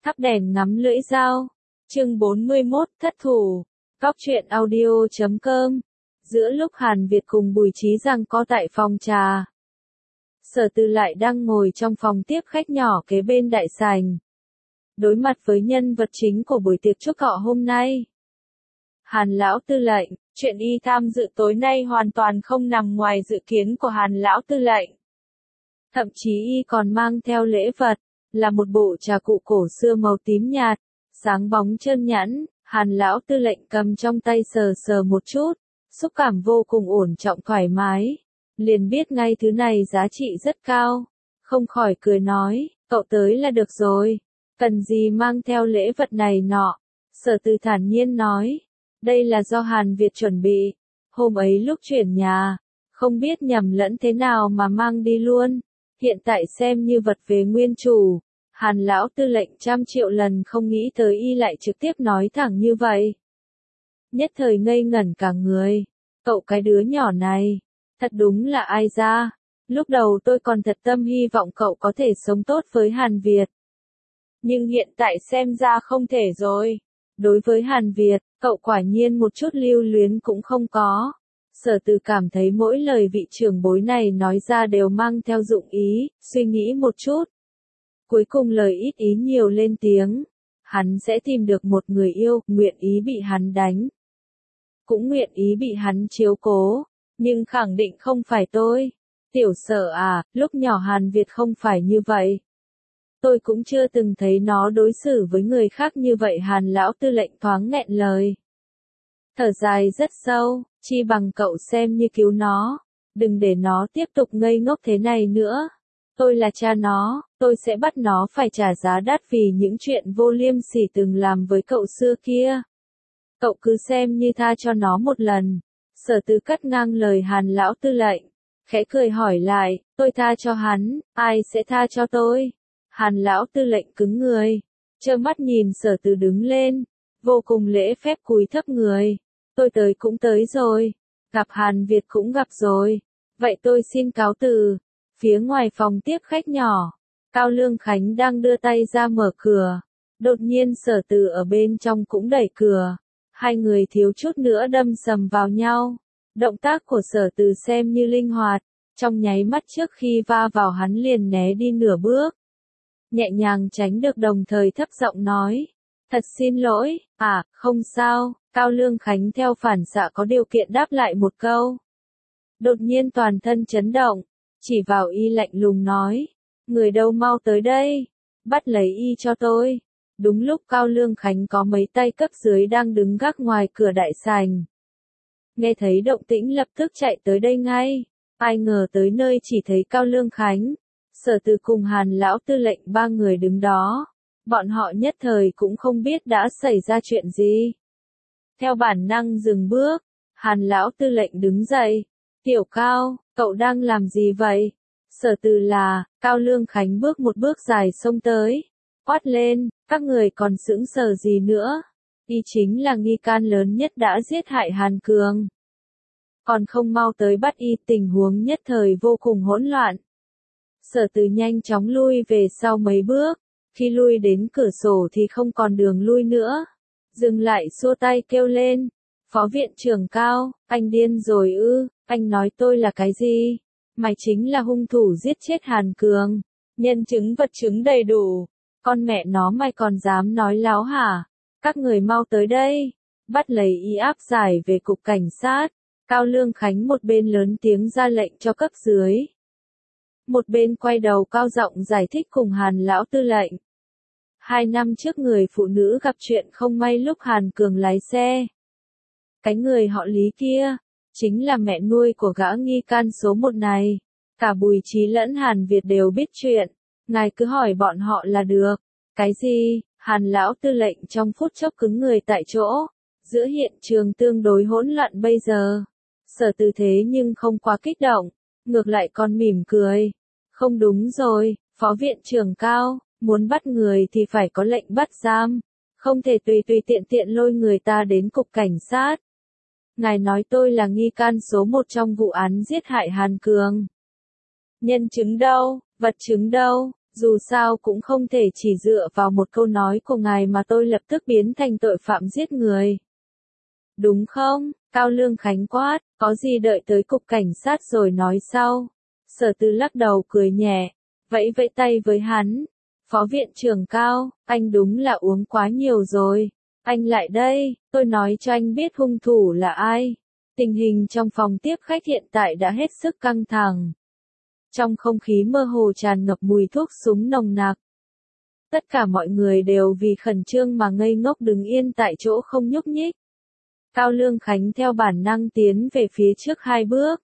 Thắp đèn ngắm lưỡi dao. Chương 41, thất thủ. Góc truyện audio.com. Giữa lúc Hàn Việt cùng Bùi Chí giằng co tại phòng trà, Sở Từ lại đang ngồi trong phòng tiếp khách nhỏ kế bên đại sảnh, đối mặt với nhân vật chính của buổi tiệc chúc thọ hôm nay. Hàn lão tư lệnh, chuyện y tham dự tối nay hoàn toàn không nằm ngoài dự kiến của Hàn lão tư lệnh. Thậm chí y còn mang theo lễ vật, là một bộ trà cụ cổ xưa màu tím nhạt, sáng bóng trơn nhẵn. Hàn lão tư lệnh cầm trong tay sờ sờ một chút, xúc cảm vô cùng ổn trọng thoải mái, liền biết ngay thứ này giá trị rất cao, không khỏi cười nói, cậu tới là được rồi, cần gì mang theo lễ vật này nọ. Sở Từ thản nhiên nói, đây là do Hàn Việt chuẩn bị, hôm ấy lúc chuyển nhà, không biết nhầm lẫn thế nào mà mang đi luôn, hiện tại xem như vật về nguyên chủ. Hàn lão tư lệnh 100 triệu lần không nghĩ tới y lại trực tiếp nói thẳng như vậy. Nhất thời ngây ngẩn cả người, cậu cái đứa nhỏ này, thật đúng là ai ra, lúc đầu tôi còn thật tâm hy vọng cậu có thể sống tốt với Hàn Việt. Nhưng hiện tại xem ra không thể rồi, đối với Hàn Việt, cậu quả nhiên một chút lưu luyến cũng không có. Sở Từ cảm thấy mỗi lời vị trưởng bối này nói ra đều mang theo dụng ý, suy nghĩ một chút. Cuối cùng lời ít ý nhiều lên tiếng, hắn sẽ tìm được một người yêu, nguyện ý bị hắn đánh, cũng nguyện ý bị hắn chiếu cố, nhưng khẳng định không phải tôi. Tiểu Sở à, lúc nhỏ Hàn Việt không phải như vậy. Tôi cũng chưa từng thấy nó đối xử với người khác như vậy. Hàn lão tư lệnh thoáng nghẹn lời, thở dài rất sâu, chi bằng cậu xem như cứu nó, đừng để nó tiếp tục ngây ngốc thế này nữa. Tôi là cha nó, tôi sẽ bắt nó phải trả giá đắt vì những chuyện vô liêm sỉ từng làm với cậu xưa kia. Cậu cứ xem như tha cho nó một lần. Sở Từ cắt ngang lời Hàn lão tư lệnh, khẽ cười hỏi lại, tôi tha cho hắn, ai sẽ tha cho tôi? Hàn lão tư lệnh cứng người, trơ mắt nhìn Sở Từ đứng lên, vô cùng lễ phép cúi thấp người. Tôi tới cũng tới rồi, gặp Hàn Việt cũng gặp rồi, vậy tôi xin cáo từ. Phía ngoài phòng tiếp khách nhỏ, Cao Lương Khánh đang đưa tay ra mở cửa. Đột nhiên Sở Từ ở bên trong cũng đẩy cửa. Hai người thiếu chút nữa đâm sầm vào nhau. Động tác của Sở Từ xem như linh hoạt, trong nháy mắt trước khi va vào hắn liền né đi nửa bước. Nhẹ nhàng tránh được đồng thời thấp giọng nói, thật xin lỗi, không sao. Cao Lương Khánh theo phản xạ có điều kiện đáp lại một câu. Đột nhiên toàn thân chấn động, chỉ vào y lạnh lùng nói, người đâu mau tới đây, bắt lấy y cho tôi. Đúng lúc Cao Lương Khánh có mấy tay cấp dưới đang đứng gác ngoài cửa đại sảnh, nghe thấy động tĩnh lập tức chạy tới đây ngay. Ai ngờ tới nơi chỉ thấy Cao Lương Khánh, Sở Từ cùng Hàn lão tư lệnh ba người đứng đó. Bọn họ nhất thời cũng không biết đã xảy ra chuyện gì. Theo bản năng dừng bước, Hàn lão tư lệnh đứng dậy, Tiểu Cao, cậu đang làm gì vậy? Sở Từ là, Cao Lương Khánh bước một bước dài xông tới, quát lên, các người còn sững sờ gì nữa? Y chính là nghi can lớn nhất đã giết hại Hàn Cường. Còn không mau tới bắt y. Tình huống nhất thời vô cùng hỗn loạn. Sở Từ nhanh chóng lui về sau mấy bước, khi lui đến cửa sổ thì không còn đường lui nữa. Dừng lại xua tay kêu lên, Phó viện trưởng Cao, anh điên rồi ư? Anh nói tôi là cái gì? Mày chính là hung thủ giết chết Hàn Cường, nhân chứng vật chứng đầy đủ, con mẹ nó mày còn dám nói láo hả? Các người mau tới đây, bắt lấy y áp giải về cục cảnh sát. Cao Lương Khánh một bên lớn tiếng ra lệnh cho cấp dưới, một bên quay đầu cao giọng giải thích cùng Hàn lão tư lệnh. 2 năm trước người phụ nữ gặp chuyện không may lúc Hàn Cường lái xe. Cái người họ Lý kia, chính là mẹ nuôi của gã nghi can số 1 này. Cả Bùi Chí lẫn Hàn Việt đều biết chuyện, ngài cứ hỏi bọn họ là được. Cái gì? Hàn lão tư lệnh trong phút chốc cứng người tại chỗ. Giữa hiện trường tương đối hỗn loạn bây giờ, Sở Từ thế nhưng không quá kích động, ngược lại còn mỉm cười. Không đúng rồi, Phó viện trưởng Cao, muốn bắt người thì phải có lệnh bắt giam, không thể tùy tùy tiện tiện lôi người ta đến cục cảnh sát. Ngài nói tôi là nghi can số 1 trong vụ án giết hại Hàn Cường. Nhân chứng đâu, vật chứng đâu? Dù sao cũng không thể chỉ dựa vào một câu nói của ngài mà tôi lập tức biến thành tội phạm giết người. Đúng không? Cao Lương Khánh quát, có gì đợi tới cục cảnh sát rồi nói sau. Sở Từ lắc đầu cười nhẹ, vẫy vẫy tay với hắn. Phó viện trưởng Cao, anh đúng là uống quá nhiều rồi. Anh lại đây, tôi nói cho anh biết hung thủ là ai. Tình hình trong phòng tiếp khách hiện tại đã hết sức căng thẳng. Trong không khí mơ hồ tràn ngập mùi thuốc súng nồng nặc. Tất cả mọi người đều vì khẩn trương mà ngây ngốc đứng yên tại chỗ không nhúc nhích. Cao Lương Khánh theo bản năng tiến về phía trước 2 bước.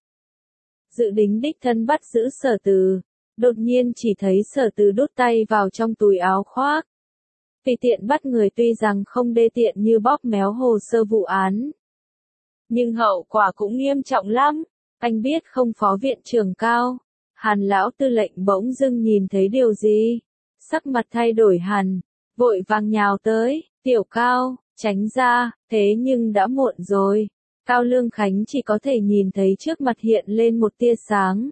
Dự định đích thân bắt giữ Sở Từ. Đột nhiên chỉ thấy Sở Từ đút tay vào trong túi áo khoác. Tùy tiện bắt người tuy rằng không đê tiện như bóp méo hồ sơ vụ án. Nhưng hậu quả cũng nghiêm trọng lắm. Anh biết không Phó viện trưởng Cao? Hàn lão tư lệnh bỗng dưng nhìn thấy điều gì? Sắc mặt thay đổi hẳn, vội vàng nhào tới, Tiểu Cao, tránh ra, thế nhưng đã muộn rồi. Cao Lương Khánh chỉ có thể nhìn thấy trước mặt hiện lên một tia sáng.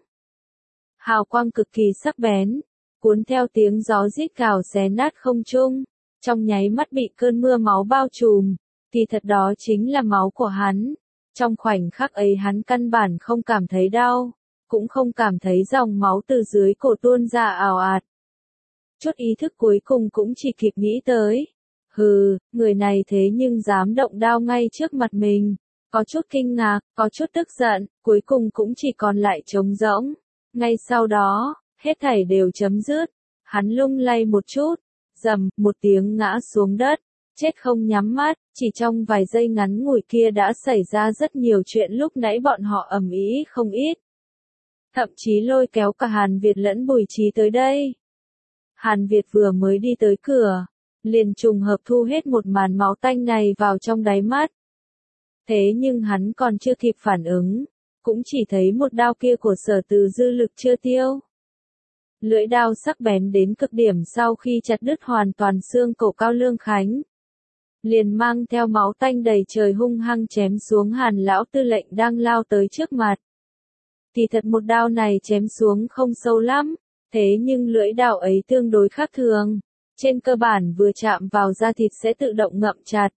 Hào quang cực kỳ sắc bén, cuốn theo tiếng gió rít gào xé nát không trung, trong nháy mắt bị cơn mưa máu bao trùm, thì thật đó chính là máu của hắn. Trong khoảnh khắc ấy hắn căn bản không cảm thấy đau, cũng không cảm thấy dòng máu từ dưới cổ tuôn ra ào ạt. Chút ý thức cuối cùng cũng chỉ kịp nghĩ tới. Hừ, người này thế nhưng dám động đao ngay trước mặt mình. Có chút kinh ngạc, có chút tức giận, cuối cùng cũng chỉ còn lại trống rỗng. Ngay sau đó, hết thảy đều chấm dứt. Hắn lung lay một chút, rầm, một tiếng ngã xuống đất. Chết không nhắm mắt, chỉ trong vài giây ngắn ngủi kia đã xảy ra rất nhiều chuyện lúc nãy bọn họ ầm ĩ không ít. Thậm chí lôi kéo cả Hàn Việt lẫn Bùi Trí tới đây. Hàn Việt vừa mới đi tới cửa, liền trùng hợp thu hết một màn máu tanh này vào trong đáy mắt. Thế nhưng hắn còn chưa kịp phản ứng, cũng chỉ thấy một đao kia của Sở Từ dư lực chưa tiêu. Lưỡi đao sắc bén đến cực điểm sau khi chặt đứt hoàn toàn xương cổ Cao Lương Khánh. Liền mang theo máu tanh đầy trời hung hăng chém xuống Hàn lão tư lệnh đang lao tới trước mặt. Thì thật một đao này chém xuống không sâu lắm, thế nhưng lưỡi đao ấy tương đối khác thường. Trên cơ bản vừa chạm vào da thịt sẽ tự động ngậm chặt.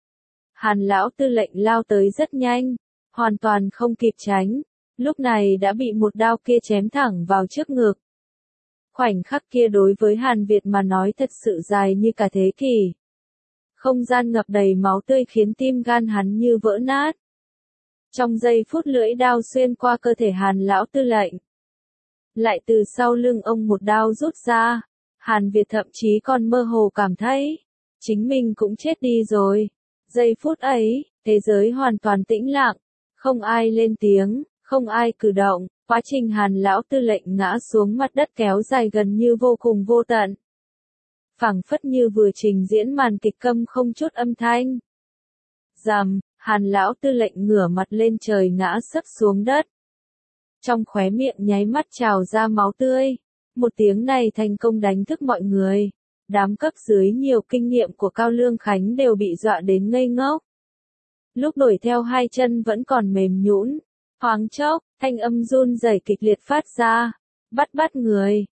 Hàn lão tư lệnh lao tới rất nhanh, hoàn toàn không kịp tránh, lúc này đã bị một đao kia chém thẳng vào trước ngực. Khoảnh khắc kia đối với Hàn Việt mà nói thật sự dài như cả thế kỷ. Không gian ngập đầy máu tươi khiến tim gan hắn như vỡ nát. Trong giây phút lưỡi đao xuyên qua cơ thể Hàn lão tư lệnh, lại từ sau lưng ông một đao rút ra, Hàn Việt thậm chí còn mơ hồ cảm thấy, chính mình cũng chết đi rồi. Giây phút ấy, thế giới hoàn toàn tĩnh lặng, không ai lên tiếng, không ai cử động, quá trình Hàn lão tư lệnh ngã xuống mặt đất kéo dài gần như vô cùng vô tận. Phảng phất như vừa trình diễn màn kịch câm không chút âm thanh. Rầm, Hàn lão tư lệnh ngửa mặt lên trời ngã sấp xuống đất. Trong khóe miệng nháy mắt trào ra máu tươi. Một tiếng này thành công đánh thức mọi người. Đám cấp dưới nhiều kinh nghiệm của Cao Lương Khánh đều bị dọa đến ngây ngốc. Lúc đuổi theo hai chân vẫn còn mềm nhũn. Thoáng chốc, thanh âm run rẩy kịch liệt phát ra. Bắt người,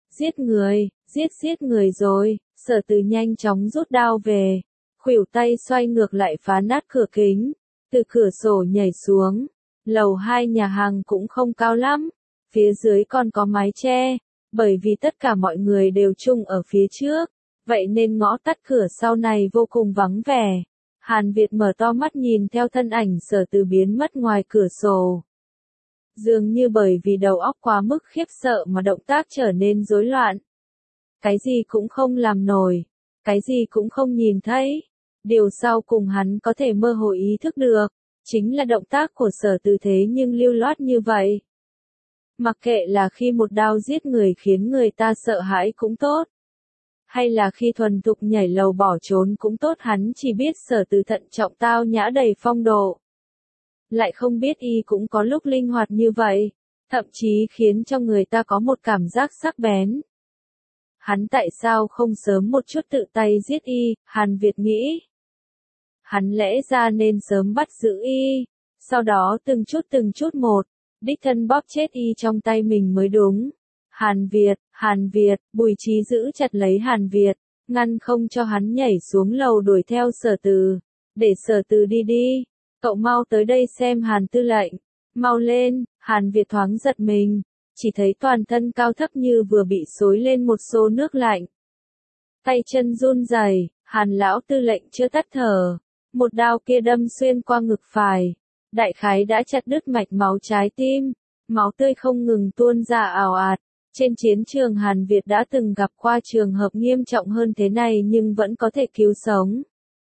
giết người rồi. Sở Từ nhanh chóng rút đao về. Khuỷu tay xoay ngược lại phá nát cửa kính. Từ cửa sổ nhảy xuống. Lầu 2 nhà hàng cũng không cao lắm. Phía dưới còn có mái che. Bởi vì tất cả mọi người đều chung ở phía trước. Vậy nên ngõ tắt cửa sau này vô cùng vắng vẻ. Hàn Việt mở to mắt nhìn theo thân ảnh Sở Từ biến mất ngoài cửa sổ. Dường như bởi vì đầu óc quá mức khiếp sợ mà động tác trở nên rối loạn. Cái gì cũng không làm nổi. Cái gì cũng không nhìn thấy. Điều sau cùng hắn có thể mơ hồ ý thức được. Chính là động tác của Sở Từ thế nhưng lưu loát như vậy. Mặc kệ là khi một đao giết người khiến người ta sợ hãi cũng tốt. Hay là khi thuần thục nhảy lầu bỏ trốn cũng tốt, hắn chỉ biết Sở Từ thận trọng tao nhã đầy phong độ. Lại không biết y cũng có lúc linh hoạt như vậy, thậm chí khiến cho người ta có một cảm giác sắc bén. Hắn tại sao không sớm một chút tự tay giết y, Hàn Việt nghĩ. Hắn lẽ ra nên sớm bắt giữ y, sau đó từng chút một, đích thân bóp chết y trong tay mình mới đúng. Hàn Việt, Bùi Chí giữ chặt lấy Hàn Việt, ngăn không cho hắn nhảy xuống lầu đuổi theo Sở Từ. Để Sở Từ đi đi, cậu mau tới đây xem Hàn tư lệnh. Mau lên, Hàn Việt thoáng giật mình, chỉ thấy toàn thân cao thấp như vừa bị xối lên một xô nước lạnh. Tay chân run rẩy, Hàn lão tư lệnh chưa tắt thở, một đao kia đâm xuyên qua ngực phải, đại khái đã chặt đứt mạch máu trái tim, máu tươi không ngừng tuôn ra ào ạt. Trên chiến trường Hàn Việt đã từng gặp qua trường hợp nghiêm trọng hơn thế này nhưng vẫn có thể cứu sống.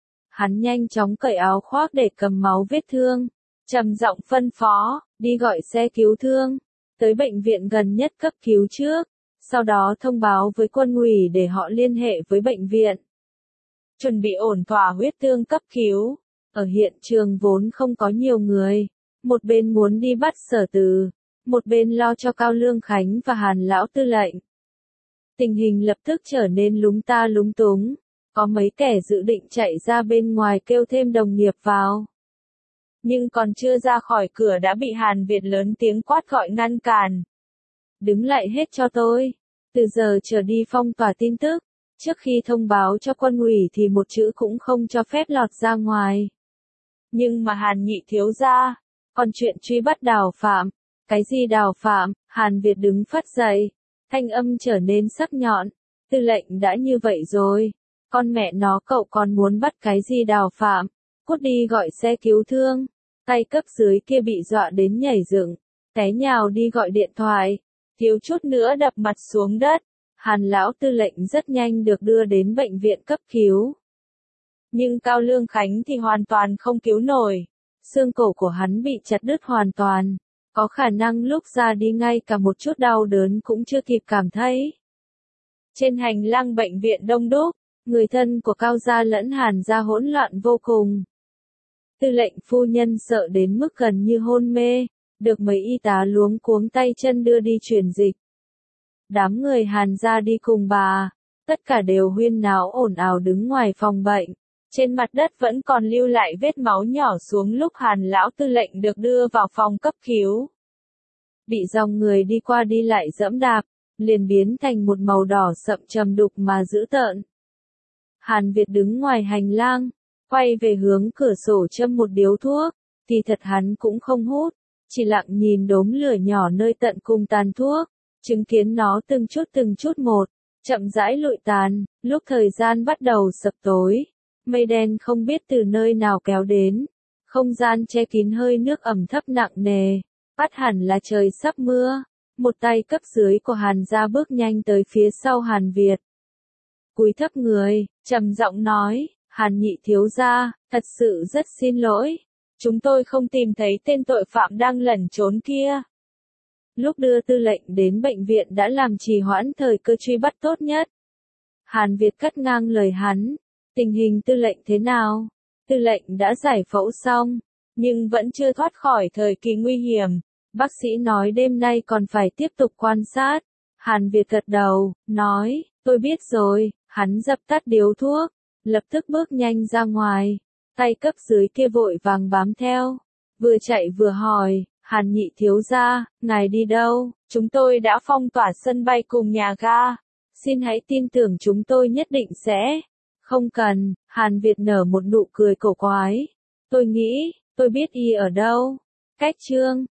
Hắn nhanh chóng cởi áo khoác để cầm máu vết thương, trầm giọng phân phó, đi gọi xe cứu thương, tới bệnh viện gần nhất cấp cứu trước, sau đó thông báo với quân ủy để họ liên hệ với bệnh viện. Chuẩn bị ổn thỏa huyết thương cấp cứu. Ở hiện trường vốn không có nhiều người, một bên muốn đi bắt Sở Từ, một bên lo cho Cao Lương Khánh và Hàn lão tư lệnh. Tình hình lập tức trở nên lúng ta lúng túng, có mấy kẻ dự định chạy ra bên ngoài kêu thêm đồng nghiệp vào. Nhưng còn chưa ra khỏi cửa đã bị Hàn Việt lớn tiếng quát gọi ngăn cản. Đứng lại hết cho tôi, từ giờ trở đi phong tỏa tin tức, trước khi thông báo cho quân ủy thì một chữ cũng không cho phép lọt ra ngoài. Nhưng mà Hàn nhị thiếu gia, còn chuyện truy bắt Đào Phạm, cái gì Đào Phạm? Hàn Việt đứng phắt dậy, thanh âm trở nên sắc nhọn, tư lệnh đã như vậy rồi, con mẹ nó cậu còn muốn bắt cái gì Đào Phạm, cút đi gọi xe cứu thương. Tay cấp dưới kia bị dọa đến nhảy dựng, té nhào đi gọi điện thoại, thiếu chút nữa đập mặt xuống đất. Hàn lão tư lệnh rất nhanh được đưa đến bệnh viện cấp cứu. Nhưng Cao Lương Khánh thì hoàn toàn không cứu nổi, xương cổ của hắn bị chặt đứt hoàn toàn, có khả năng lúc ra đi ngay cả một chút đau đớn cũng chưa kịp cảm thấy. Trên hành lang bệnh viện đông đúc, người thân của Cao gia lẫn Hàn gia hỗn loạn vô cùng. Tư lệnh phu nhân sợ đến mức gần như hôn mê, được mấy y tá luống cuống tay chân đưa đi truyền dịch. Đám người Hàn gia đi cùng bà, tất cả đều huyên náo ồn ào đứng ngoài phòng bệnh. Trên mặt đất vẫn còn lưu lại vết máu nhỏ xuống lúc Hàn lão tư lệnh được đưa vào phòng cấp cứu. Bị dòng người đi qua đi lại dẫm đạp, liền biến thành một màu đỏ sậm trầm đục mà dữ tợn. Hàn Việt đứng ngoài hành lang, quay về hướng cửa sổ châm một điếu thuốc, thì thật hắn cũng không hút, chỉ lặng nhìn đốm lửa nhỏ nơi tận cùng tàn thuốc, chứng kiến nó từng chút một, chậm rãi lụi tàn, lúc thời gian bắt đầu sập tối. Mây đen không biết từ nơi nào kéo đến, không gian che kín hơi nước ẩm thấp nặng nề, bắt hẳn là trời sắp mưa. Một tay cấp dưới của Hàn gia bước nhanh tới phía sau Hàn Việt. Cúi thấp người, trầm giọng nói, Hàn nhị thiếu gia, thật sự rất xin lỗi, chúng tôi không tìm thấy tên tội phạm đang lẩn trốn kia. Lúc đưa tư lệnh đến bệnh viện đã làm trì hoãn thời cơ truy bắt tốt nhất. Hàn Việt cắt ngang lời hắn. Tình hình tư lệnh thế nào? Tư lệnh đã giải phẫu xong, nhưng vẫn chưa thoát khỏi thời kỳ nguy hiểm. Bác sĩ nói đêm nay còn phải tiếp tục quan sát. Hàn Việt gật đầu, nói, tôi biết rồi. Hắn dập tắt điếu thuốc, lập tức bước nhanh ra ngoài. Tay cấp dưới kia vội vàng bám theo. Vừa chạy vừa hỏi, Hàn nhị thiếu gia, ngài đi đâu? Chúng tôi đã phong tỏa sân bay cùng nhà ga. Xin hãy tin tưởng chúng tôi nhất định sẽ. Không cần, Hàn Việt nở một nụ cười cổ quái. Tôi nghĩ, tôi biết y ở đâu. Cách Trương.